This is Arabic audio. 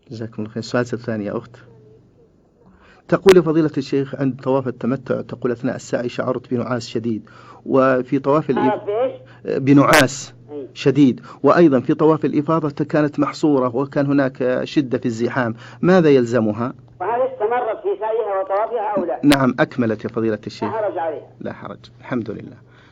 جزاكم الله خير. السؤال الثاني يا أخت، تقول فضيلة الشيخ عند طواف التمتع، تقول أثناء السعي شعرت بنعاس شديد، وفي طواف بنعاس شديد، وأيضا في طواف الإفاضة كانت محصورة وكان هناك شدة في الزحام، ماذا يلزمها؟ وهل استمرت في سعيها وطوافها أو لا؟ نعم أكملت يا فضيلة الشيخ. لا حرج عليها. لا حرج، الحمد لله.